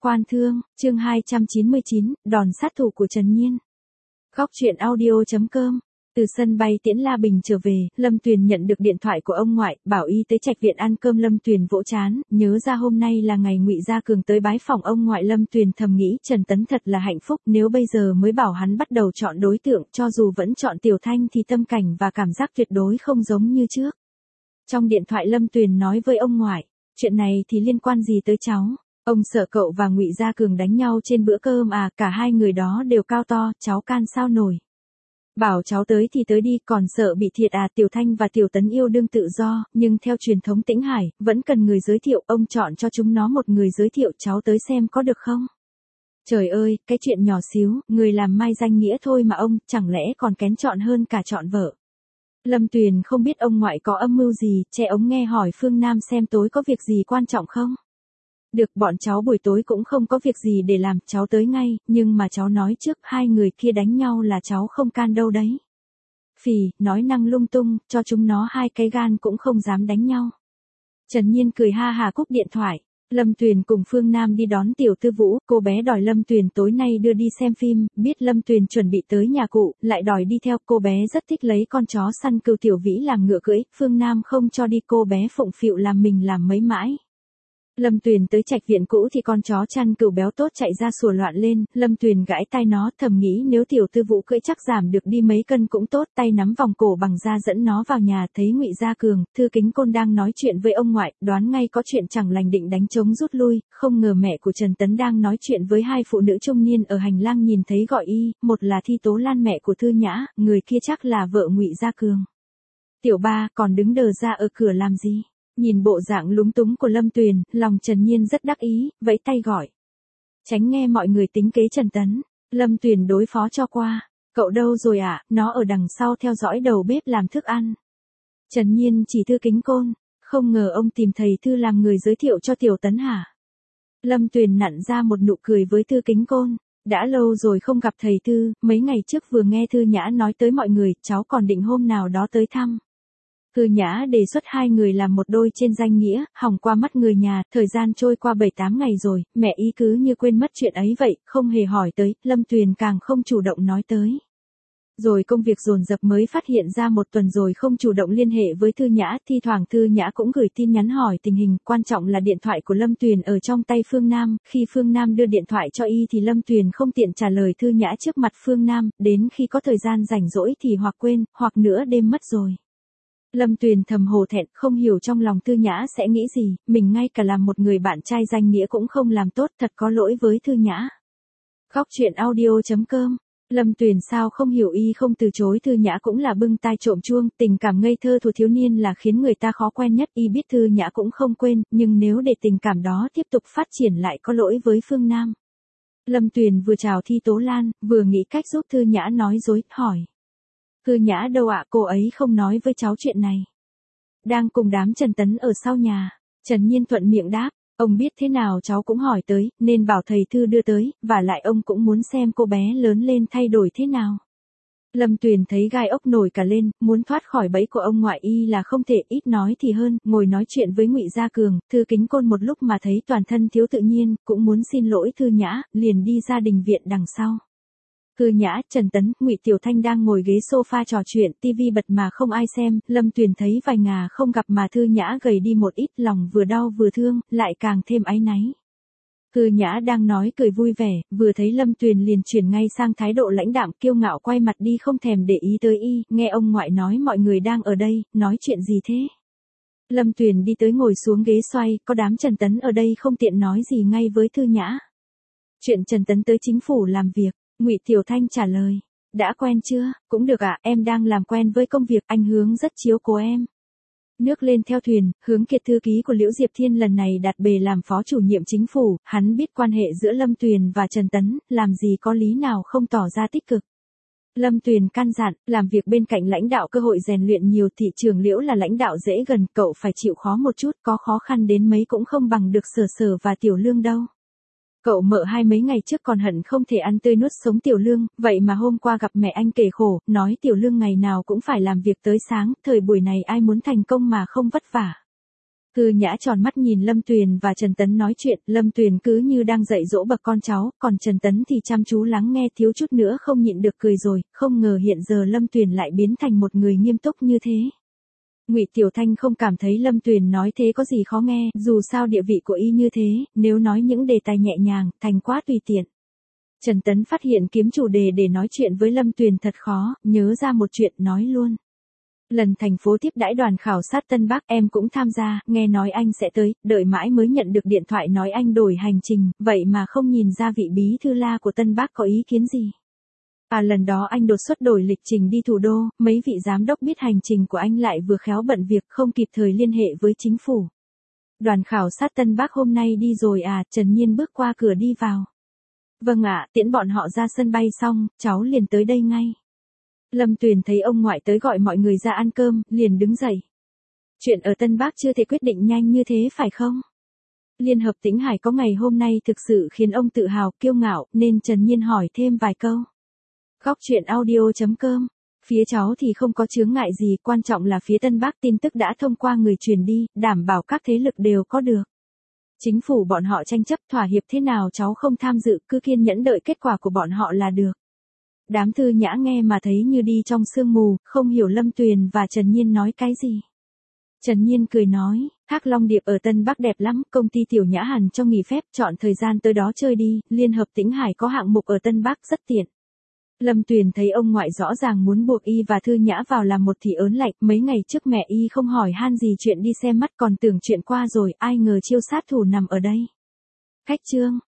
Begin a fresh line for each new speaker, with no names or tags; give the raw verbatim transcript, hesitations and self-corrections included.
Quan thương, chương hai trăm chín mươi chín, đòn sát thủ của Trần Nhiên. Góc truyện audio chấm com. Từ sân bay Tiễn La Bình trở về, Lâm Tuyền nhận được điện thoại của ông ngoại, bảo y tới Trạch Viện ăn cơm. Lâm Tuyền vỗ trán, nhớ ra hôm nay là ngày Ngụy Gia Cường tới bái phỏng ông ngoại. Lâm Tuyền thầm nghĩ Trần Tấn thật là hạnh phúc, nếu bây giờ mới bảo hắn bắt đầu chọn đối tượng, cho dù vẫn chọn Tiểu Thanh thì tâm cảnh và cảm giác tuyệt đối không giống như trước. Trong điện thoại Lâm Tuyền nói với ông ngoại, chuyện này thì liên quan gì tới cháu? Ông sợ cậu và Ngụy Gia Cường đánh nhau trên bữa cơm à, cả hai người đó đều cao to, cháu can sao nổi. Bảo cháu tới thì tới đi, còn sợ bị thiệt à? Tiểu Thanh và Tiểu Tấn yêu đương tự do, nhưng theo truyền thống Tĩnh Hải, vẫn cần người giới thiệu, ông chọn cho chúng nó một người giới thiệu, cháu tới xem có được không? Trời ơi, cái chuyện nhỏ xíu, người làm mai danh nghĩa thôi mà ông, chẳng lẽ còn kén chọn hơn cả chọn vợ. Lâm Tuyền không biết ông ngoại có âm mưu gì, che ống nghe hỏi Phương Nam xem tối có việc gì quan trọng không? Được, bọn cháu buổi tối cũng không có việc gì để làm, cháu tới ngay, nhưng mà cháu nói trước, hai người kia đánh nhau là cháu không can đâu đấy. Phì, nói năng lung tung, cho chúng nó hai cái gan cũng không dám đánh nhau. Trần Nhiên cười ha hà cúp điện thoại. Lâm Tuyền cùng Phương Nam đi đón Tiểu Tư Vũ, cô bé đòi Lâm Tuyền tối nay đưa đi xem phim, biết Lâm Tuyền chuẩn bị tới nhà cụ, lại đòi đi theo. Cô bé rất thích lấy con chó săn cừu Tiểu Vĩ làm ngựa cưỡi, Phương Nam không cho đi, cô bé phụng phịu làm mình làm mấy mãi. Lâm Tuyền tới Trạch Viện cũ thì con chó chăn cừu béo tốt chạy ra sủa loạn lên, Lâm Tuyền gãi tai nó, thầm nghĩ nếu Tiểu Tư Vũ cưỡi chắc giảm được đi mấy cân cũng tốt, tay nắm vòng cổ bằng da dẫn nó vào nhà, thấy Ngụy Gia Cường, Thư Kính Côn đang nói chuyện với ông ngoại, đoán ngay có chuyện chẳng lành định đánh trống rút lui, không ngờ mẹ của Trần Tấn đang nói chuyện với hai phụ nữ trung niên ở hành lang, nhìn thấy gọi y, một là Thi Tố Lan mẹ của Thư Nhã, người kia chắc là vợ Ngụy Gia Cường. Tiểu ba, còn đứng đờ ra ở cửa làm gì? Nhìn bộ dạng lúng túng của Lâm Tuyền, lòng Trần Nhiên rất đắc ý, vẫy tay gọi. Tránh nghe mọi người tính kế Trần Tấn. Lâm Tuyền đối phó cho qua. Cậu đâu rồi ạ? À? Nó ở đằng sau theo dõi đầu bếp làm thức ăn. Trần Nhiên chỉ Thư Kính Côn. Không ngờ ông tìm thầy Thư làm người giới thiệu cho Tiểu Tấn hả? Lâm Tuyền nặn ra một nụ cười với Thư Kính Côn. Đã lâu rồi không gặp thầy Thư, mấy ngày trước vừa nghe Thư Nhã nói tới mọi người, cháu còn định hôm nào đó tới thăm. Thư Nhã đề xuất hai người làm một đôi trên danh nghĩa, hỏng qua mắt người nhà, thời gian trôi qua bảy tám ngày rồi, mẹ ý cứ như quên mất chuyện ấy vậy, không hề hỏi tới, Lâm Tuyền càng không chủ động nói tới. Rồi công việc dồn dập mới phát hiện ra một tuần rồi không chủ động liên hệ với Thư Nhã, thi thoảng Thư Nhã cũng gửi tin nhắn hỏi tình hình, quan trọng là điện thoại của Lâm Tuyền ở trong tay Phương Nam, khi Phương Nam đưa điện thoại cho y thì Lâm Tuyền không tiện trả lời Thư Nhã trước mặt Phương Nam, đến khi có thời gian rảnh rỗi thì hoặc quên, hoặc nửa đêm mất rồi. Lâm Tuyền thầm hổ thẹn, không hiểu trong lòng Thư Nhã sẽ nghĩ gì, mình ngay cả làm một người bạn trai danh nghĩa cũng không làm tốt, thật có lỗi với Thư Nhã. Góc truyện audio chấm com. Lâm Tuyền sao không hiểu y không từ chối Thư Nhã cũng là bưng tai trộm chuông, tình cảm ngây thơ thuở thiếu niên là khiến người ta khó quen nhất, y biết Thư Nhã cũng không quên, nhưng nếu để tình cảm đó tiếp tục phát triển lại có lỗi với Phương Nam. Lâm Tuyền vừa chào Thi Tố Lan, vừa nghĩ cách giúp Thư Nhã nói dối, hỏi. Thư Nhã đâu ạ, cô ấy không nói với cháu chuyện này. Đang cùng đám Trần Tấn ở sau nhà. Trần Nhiên thuận miệng đáp, ông biết thế nào cháu cũng hỏi tới, nên bảo thầy Thư đưa tới, và lại ông cũng muốn xem cô bé lớn lên thay đổi thế nào. Lâm Tuyền thấy gai ốc nổi cả lên, muốn thoát khỏi bẫy của ông ngoại y là không thể, ít nói thì hơn, ngồi nói chuyện với Ngụy Gia Cường, Thư Kính Côn một lúc mà thấy toàn thân thiếu tự nhiên, cũng muốn xin lỗi Thư Nhã, liền đi ra đình viện đằng sau. Thư Nhã, Trần Tấn, Ngụy Tiểu Thanh đang ngồi ghế sofa trò chuyện, tivi bật mà không ai xem, Lâm Tuyền thấy vài ngà không gặp mà Thư Nhã gầy đi một ít, lòng vừa đau vừa thương, lại càng thêm áy náy. Thư Nhã đang nói cười vui vẻ, vừa thấy Lâm Tuyền liền chuyển ngay sang thái độ lãnh đạm kiêu ngạo, quay mặt đi không thèm để ý tới y, nghe ông ngoại nói mọi người đang ở đây, nói chuyện gì thế? Lâm Tuyền đi tới ngồi xuống ghế xoay, có đám Trần Tấn ở đây không tiện nói gì ngay với Thư Nhã. Chuyện Trần Tấn tới chính phủ làm việc. Ngụy Tiểu Thanh trả lời, đã quen chưa? Cũng được ạ, em đang làm quen với công việc, anh Hướng rất chiếu cố em. Nước lên theo thuyền, Hướng Kiệt thư ký của Liễu Diệp Thiên lần này đặt bề làm phó chủ nhiệm chính phủ, hắn biết quan hệ giữa Lâm Tuyền và Trần Tấn, làm gì có lý nào không tỏ ra tích cực. Lâm Tuyền căn dặn, làm việc bên cạnh lãnh đạo cơ hội rèn luyện nhiều, thị trường Liễu là lãnh đạo dễ gần, cậu phải chịu khó một chút, có khó khăn đến mấy cũng không bằng được Sở Sở và Tiểu Lương đâu. Cậu mợ hai mấy ngày trước còn hận không thể ăn tươi nuốt sống Tiểu Lương, vậy mà hôm qua gặp mẹ anh kể khổ, nói Tiểu Lương ngày nào cũng phải làm việc tới sáng, thời buổi này ai muốn thành công mà không vất vả. Thư Nhã tròn mắt nhìn Lâm Tuyền và Trần Tấn nói chuyện, Lâm Tuyền cứ như đang dạy dỗ bậc con cháu, còn Trần Tấn thì chăm chú lắng nghe, thiếu chút nữa không nhịn được cười rồi, không ngờ hiện giờ Lâm Tuyền lại biến thành một người nghiêm túc như thế. Ngụy Tiểu Thanh không cảm thấy Lâm Tuyền nói thế có gì khó nghe, dù sao địa vị của y như thế, nếu nói những đề tài nhẹ nhàng, thành quá tùy tiện. Trần Tấn phát hiện kiếm chủ đề để nói chuyện với Lâm Tuyền thật khó, nhớ ra một chuyện nói luôn. Lần thành phố tiếp đãi đoàn khảo sát Tân Bắc em cũng tham gia, nghe nói anh sẽ tới, đợi mãi mới nhận được điện thoại nói anh đổi hành trình, vậy mà không nhìn ra vị bí thư La của Tân Bắc có ý kiến gì. À lần đó anh đột xuất đổi lịch trình đi thủ đô, mấy vị giám đốc biết hành trình của anh lại vừa khéo bận việc không kịp thời liên hệ với chính phủ. Đoàn khảo sát Tân Bắc hôm nay đi rồi à, Trần Nhiên bước qua cửa đi vào. Vâng ạ, tiễn bọn họ ra sân bay xong, cháu liền tới đây ngay. Lâm Tuyền thấy ông ngoại tới gọi mọi người ra ăn cơm, liền đứng dậy. Chuyện ở Tân Bắc chưa thể quyết định nhanh như thế phải không? Liên hợp Tĩnh Hải có ngày hôm nay thực sự khiến ông tự hào, kiêu ngạo, nên Trần Nhiên hỏi thêm vài câu. Góc chuyện audio chấm com. Phía cháu thì không có chướng ngại gì, quan trọng là phía Tân Bắc tin tức đã thông qua người truyền đi, đảm bảo các thế lực đều có được. Chính phủ bọn họ tranh chấp thỏa hiệp thế nào cháu không tham dự, cứ kiên nhẫn đợi kết quả của bọn họ là được. Đám Thư Nhã nghe mà thấy như đi trong sương mù, không hiểu Lâm Tuyền và Trần Nhiên nói cái gì. Trần Nhiên cười nói, Hắc Long Điệp ở Tân Bắc đẹp lắm, công ty Tiểu Nhã hẳn cho nghỉ phép, chọn thời gian tới đó chơi đi, Liên hợp Tĩnh Hải có hạng mục ở Tân Bắc rất tiện. Lâm Tuyền thấy ông ngoại rõ ràng muốn buộc y và Thư Nhã vào làm một thì ớn lạnh, mấy ngày trước mẹ y không hỏi han gì chuyện đi xem mắt còn tưởng chuyện qua rồi, ai ngờ chiêu sát thủ nằm ở đây. Khách trương.